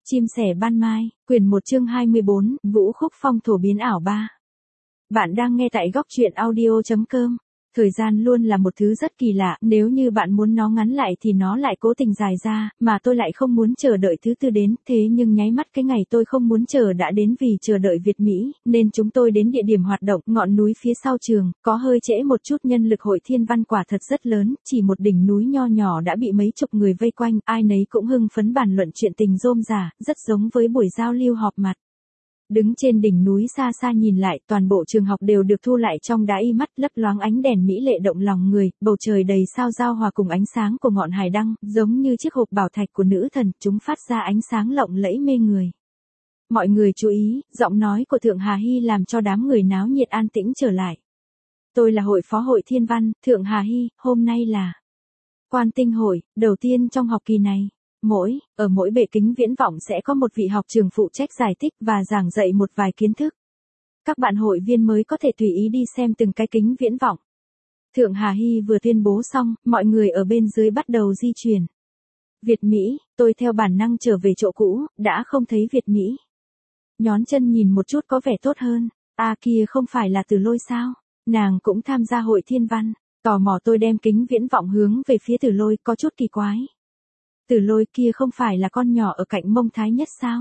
Chim sẻ ban mai, quyển 1 chương 24, Vũ Khúc Phong thổ biến ảo 3. Bạn đang nghe tại góc truyện audio.com. Thời gian luôn là một thứ rất kỳ lạ, nếu như bạn muốn nó ngắn lại thì nó lại cố tình dài ra, mà tôi lại không muốn chờ đợi thứ tư đến, thế nhưng nháy mắt cái ngày tôi không muốn chờ đã đến vì chờ đợi Việt Mỹ, nên chúng tôi đến địa điểm hoạt động, ngọn núi phía sau trường, có hơi trễ một chút nhân lực hội thiên văn quả thật rất lớn, chỉ một đỉnh núi nho nhỏ đã bị mấy chục người vây quanh, ai nấy cũng hưng phấn bàn luận chuyện tình rôm rả, rất giống với buổi giao lưu họp mặt. Đứng trên đỉnh núi xa xa nhìn lại, toàn bộ trường học đều được thu lại trong đá y mắt, lấp loáng ánh đèn mỹ lệ động lòng người, bầu trời đầy sao giao hòa cùng ánh sáng của ngọn hải đăng, giống như chiếc hộp bảo thạch của nữ thần, chúng phát ra ánh sáng lộng lẫy mê người. Mọi người chú ý, giọng nói của Thượng Hà Hy làm cho đám người náo nhiệt an tĩnh trở lại. Tôi là hội phó hội thiên văn, Thượng Hà Hy, hôm nay là Quan Tinh hội, đầu tiên trong học kỳ này. Ở mỗi bệ kính viễn vọng sẽ có một vị học trường phụ trách giải thích và giảng dạy một vài kiến thức. Các bạn hội viên mới có thể tùy ý đi xem từng cái kính viễn vọng. Thượng Hà Hy vừa tuyên bố xong, mọi người ở bên dưới bắt đầu di chuyển. Việt Mỹ, tôi theo bản năng trở về chỗ cũ, đã không thấy Việt Mỹ. Nhón chân nhìn một chút có vẻ tốt hơn, kia không phải là Tử Lôi sao, nàng cũng tham gia hội thiên văn, tò mò tôi đem kính viễn vọng hướng về phía Tử Lôi có chút kỳ quái. Tử Lôi kia không phải là con nhỏ ở cạnh Mông Thái Nhất sao?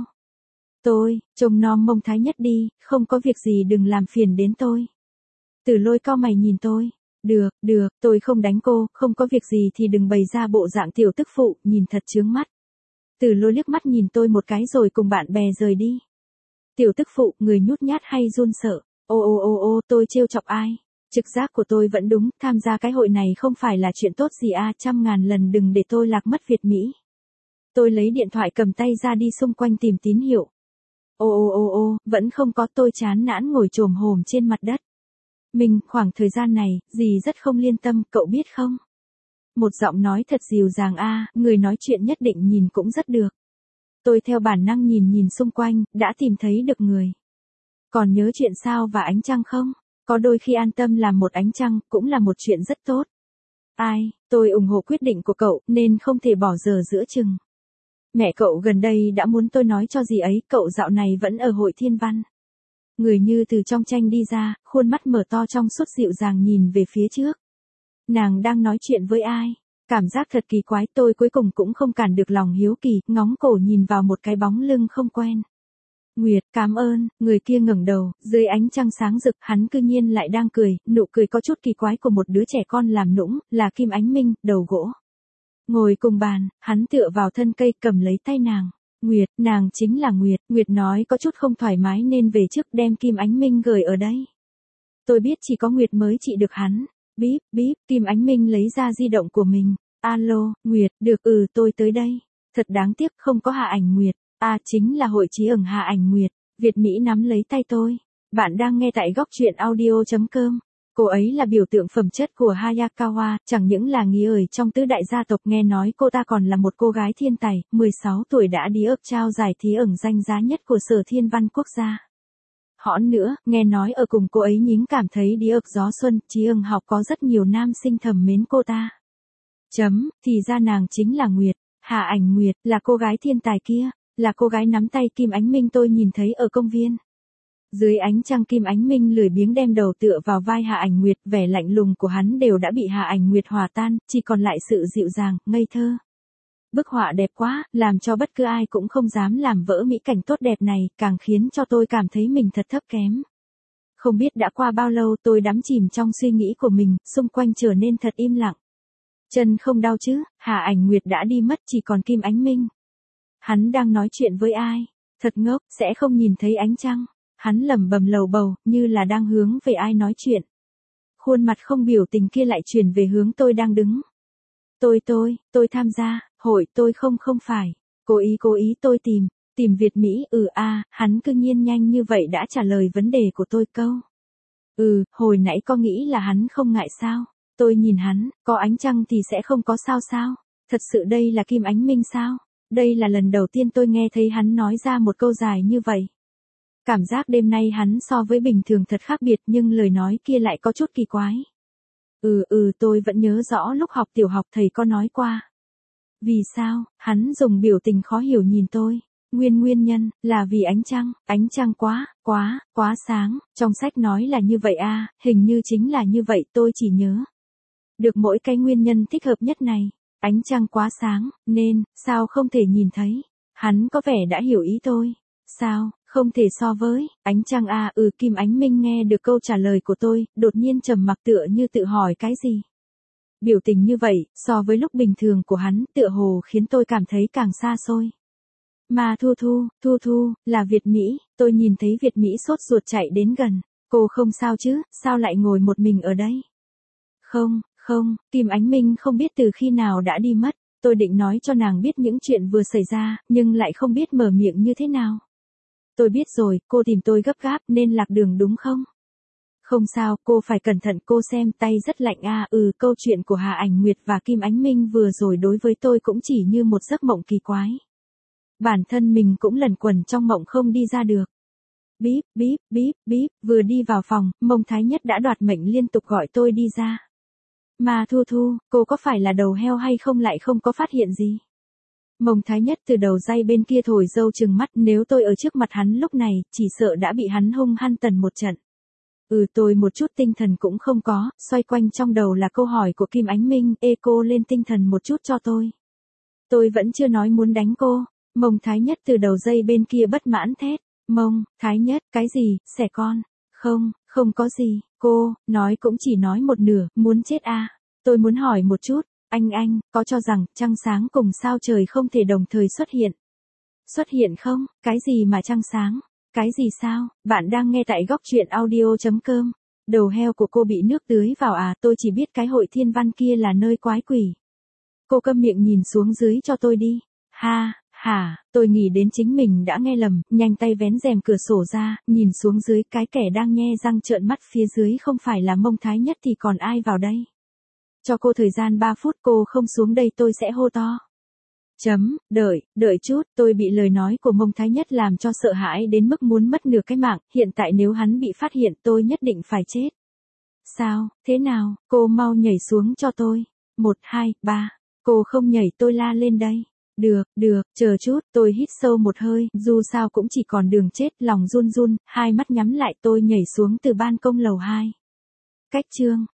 Tôi, trông nom Mông Thái Nhất đi, không có việc gì đừng làm phiền đến tôi. Tử Lôi cau mày nhìn tôi. Được, tôi không đánh cô, không có việc gì thì đừng bày ra bộ dạng tiểu tức phụ, nhìn thật chướng mắt. Tử Lôi liếc mắt nhìn tôi một cái rồi cùng bạn bè rời đi. Tiểu tức phụ, người nhút nhát hay run sợ? Ô, tôi trêu chọc ai? Trực giác của tôi vẫn đúng, tham gia cái hội này không phải là chuyện tốt gì trăm ngàn lần đừng để tôi lạc mất Việt Mỹ. Tôi lấy điện thoại cầm tay ra đi xung quanh tìm tín hiệu. Ô, vẫn không có, tôi chán nản ngồi chồm hổm trên mặt đất. Mình, khoảng thời gian này, dì rất không liên tâm, cậu biết không? Một giọng nói thật dịu dàng người nói chuyện nhất định nhìn cũng rất được. Tôi theo bản năng nhìn xung quanh, đã tìm thấy được người. Còn nhớ chuyện sao và ánh trăng không? Có đôi khi an tâm làm một ánh trăng, cũng là một chuyện rất tốt. Tôi ủng hộ quyết định của cậu, nên không thể bỏ dở giữa chừng. Mẹ cậu gần đây đã muốn tôi nói cho dì ấy, cậu dạo này vẫn ở hội thiên văn. Người như từ trong tranh đi ra, khuôn mắt mở to trong suốt dịu dàng nhìn về phía trước. Nàng đang nói chuyện với ai? Cảm giác thật kỳ quái, tôi cuối cùng cũng không cản được lòng hiếu kỳ, ngóng cổ nhìn vào một cái bóng lưng không quen. Nguyệt, cảm ơn, người kia ngẩng đầu, dưới ánh trăng sáng rực, hắn cư nhiên lại đang cười, nụ cười có chút kỳ quái của một đứa trẻ con làm nũng, là Kim Ánh Minh, đầu gỗ. Ngồi cùng bàn, hắn tựa vào thân cây cầm lấy tay nàng. Nguyệt, nàng chính là Nguyệt, Nguyệt nói có chút không thoải mái nên về trước đem Kim Ánh Minh gửi ở đây. Tôi biết chỉ có Nguyệt mới trị được hắn. Bíp, Kim Ánh Minh lấy ra di động của mình. Alo, Nguyệt, được tôi tới đây. Thật đáng tiếc không có Hạ Ảnh Nguyệt. Chính là hội trí ẩn Hạ Ảnh Nguyệt. Việt Mỹ nắm lấy tay tôi. Bạn đang nghe tại góc truyện audio.com. Cô ấy là biểu tượng phẩm chất của Hayakawa, chẳng những là nghi ởi trong tứ đại gia tộc, nghe nói cô ta còn là một cô gái thiên tài, 16 tuổi đã đi ấp trao giải thí ẩn danh giá nhất của Sở Thiên Văn Quốc gia. Hõn nữa, nghe nói ở cùng cô ấy nhính cảm thấy đi ấp gió xuân, trí ẩn học có rất nhiều nam sinh thầm mến cô ta. Thì ra nàng chính là Nguyệt, Hạ Ảnh Nguyệt, là cô gái thiên tài kia, là cô gái nắm tay Kim Ánh Minh tôi nhìn thấy ở công viên. Dưới ánh trăng Kim Ánh Minh lười biếng đem đầu tựa vào vai Hạ Ảnh Nguyệt, vẻ lạnh lùng của hắn đều đã bị Hạ Ảnh Nguyệt hòa tan, chỉ còn lại sự dịu dàng, ngây thơ. Bức họa đẹp quá, làm cho bất cứ ai cũng không dám làm vỡ mỹ cảnh tốt đẹp này, càng khiến cho tôi cảm thấy mình thật thấp kém. Không biết đã qua bao lâu tôi đắm chìm trong suy nghĩ của mình, xung quanh trở nên thật im lặng. Chân không đau chứ, Hạ Ảnh Nguyệt đã đi mất chỉ còn Kim Ánh Minh. Hắn đang nói chuyện với ai? Thật ngốc, sẽ không nhìn thấy ánh trăng. Hắn lẩm bẩm lầu bầu, như là đang hướng về ai nói chuyện. Khuôn mặt không biểu tình kia lại chuyển về hướng tôi đang đứng. Tôi tham gia, hội tôi không phải. Cố ý tôi tìm Việt Mỹ, hắn cư nhiên nhanh như vậy đã trả lời vấn đề của tôi câu. Hồi nãy có nghĩ là hắn không ngại sao? Tôi nhìn hắn, có ánh trăng thì sẽ không có sao? Thật sự đây là Kim Ánh Minh sao? Đây là lần đầu tiên tôi nghe thấy hắn nói ra một câu dài như vậy. Cảm giác đêm nay hắn so với bình thường thật khác biệt nhưng lời nói kia lại có chút kỳ quái. Tôi vẫn nhớ rõ lúc học tiểu học thầy có nói qua. Vì sao, hắn dùng biểu tình khó hiểu nhìn tôi. Nguyên nhân, là vì ánh trăng quá sáng, trong sách nói là như vậy a, hình như chính là như vậy tôi chỉ nhớ. Được mỗi cái nguyên nhân thích hợp nhất này, ánh trăng quá sáng, nên, sao không thể nhìn thấy. Hắn có vẻ đã hiểu ý tôi. Sao, không thể so với, ánh trăng a Kim Ánh Minh nghe được câu trả lời của tôi, đột nhiên trầm mặc tựa như tự hỏi cái gì. Biểu tình như vậy, so với lúc bình thường của hắn, tựa hồ khiến tôi cảm thấy càng xa xôi. Mà Thu Thu, là Việt Mỹ, tôi nhìn thấy Việt Mỹ sốt ruột chạy đến gần. Cô không sao chứ, sao lại ngồi một mình ở đây? Không, Kim Ánh Minh không biết từ khi nào đã đi mất. Tôi định nói cho nàng biết những chuyện vừa xảy ra, nhưng lại không biết mở miệng như thế nào. Tôi biết rồi, cô tìm tôi gấp gáp nên lạc đường đúng không? Không sao, cô phải cẩn thận, cô xem tay rất lạnh a. Câu chuyện của Hà Ảnh Nguyệt và Kim Ánh Minh vừa rồi đối với tôi cũng chỉ như một giấc mộng kỳ quái. Bản thân mình cũng lẩn quẩn trong mộng không đi ra được. Bíp, vừa đi vào phòng, Mông Thái Nhất đã đoạt mệnh liên tục gọi tôi đi ra. Mà Thu, cô có phải là đầu heo hay không, lại không có phát hiện gì? Mông Thái Nhất từ đầu dây bên kia thổi dâu trừng mắt, nếu tôi ở trước mặt hắn lúc này, chỉ sợ đã bị hắn hung hăng tần một trận. Tôi một chút tinh thần cũng không có, xoay quanh trong đầu là câu hỏi của Kim Ánh Minh, cô lên tinh thần một chút cho tôi. Tôi vẫn chưa nói muốn đánh cô. Mông Thái Nhất từ đầu dây bên kia bất mãn thét. Mông Thái Nhất, cái gì, xẻ con? Không có gì, cô, nói cũng chỉ nói một nửa, muốn chết à? Tôi muốn hỏi một chút, anh, có cho rằng, trăng sáng cùng sao trời không thể đồng thời xuất hiện? Xuất hiện không? Cái gì mà trăng sáng? Cái gì sao? Bạn đang nghe tại góc truyện audio.com. Đầu heo của cô bị nước tưới vào à, tôi chỉ biết cái hội thiên văn kia là nơi quái quỷ. Cô câm miệng nhìn xuống dưới cho tôi đi. Hả, tôi nghĩ đến chính mình đã nghe lầm, nhanh tay vén rèm cửa sổ ra, nhìn xuống dưới, cái kẻ đang nhe răng trợn mắt phía dưới không phải là Mông Thái Nhất thì còn ai vào đây? Cho cô thời gian 3 phút, cô không xuống đây tôi sẽ hô to. Đợi chút, tôi bị lời nói của Mông Thái Nhất làm cho sợ hãi đến mức muốn mất nửa cái mạng, hiện tại nếu hắn bị phát hiện tôi nhất định phải chết. Sao, thế nào, cô mau nhảy xuống cho tôi. 1, 2, 3, cô không nhảy tôi la lên đây. Được, chờ chút, tôi hít sâu một hơi, dù sao cũng chỉ còn đường chết, lòng run, hai mắt nhắm lại tôi nhảy xuống từ ban công lầu 2. Cách chương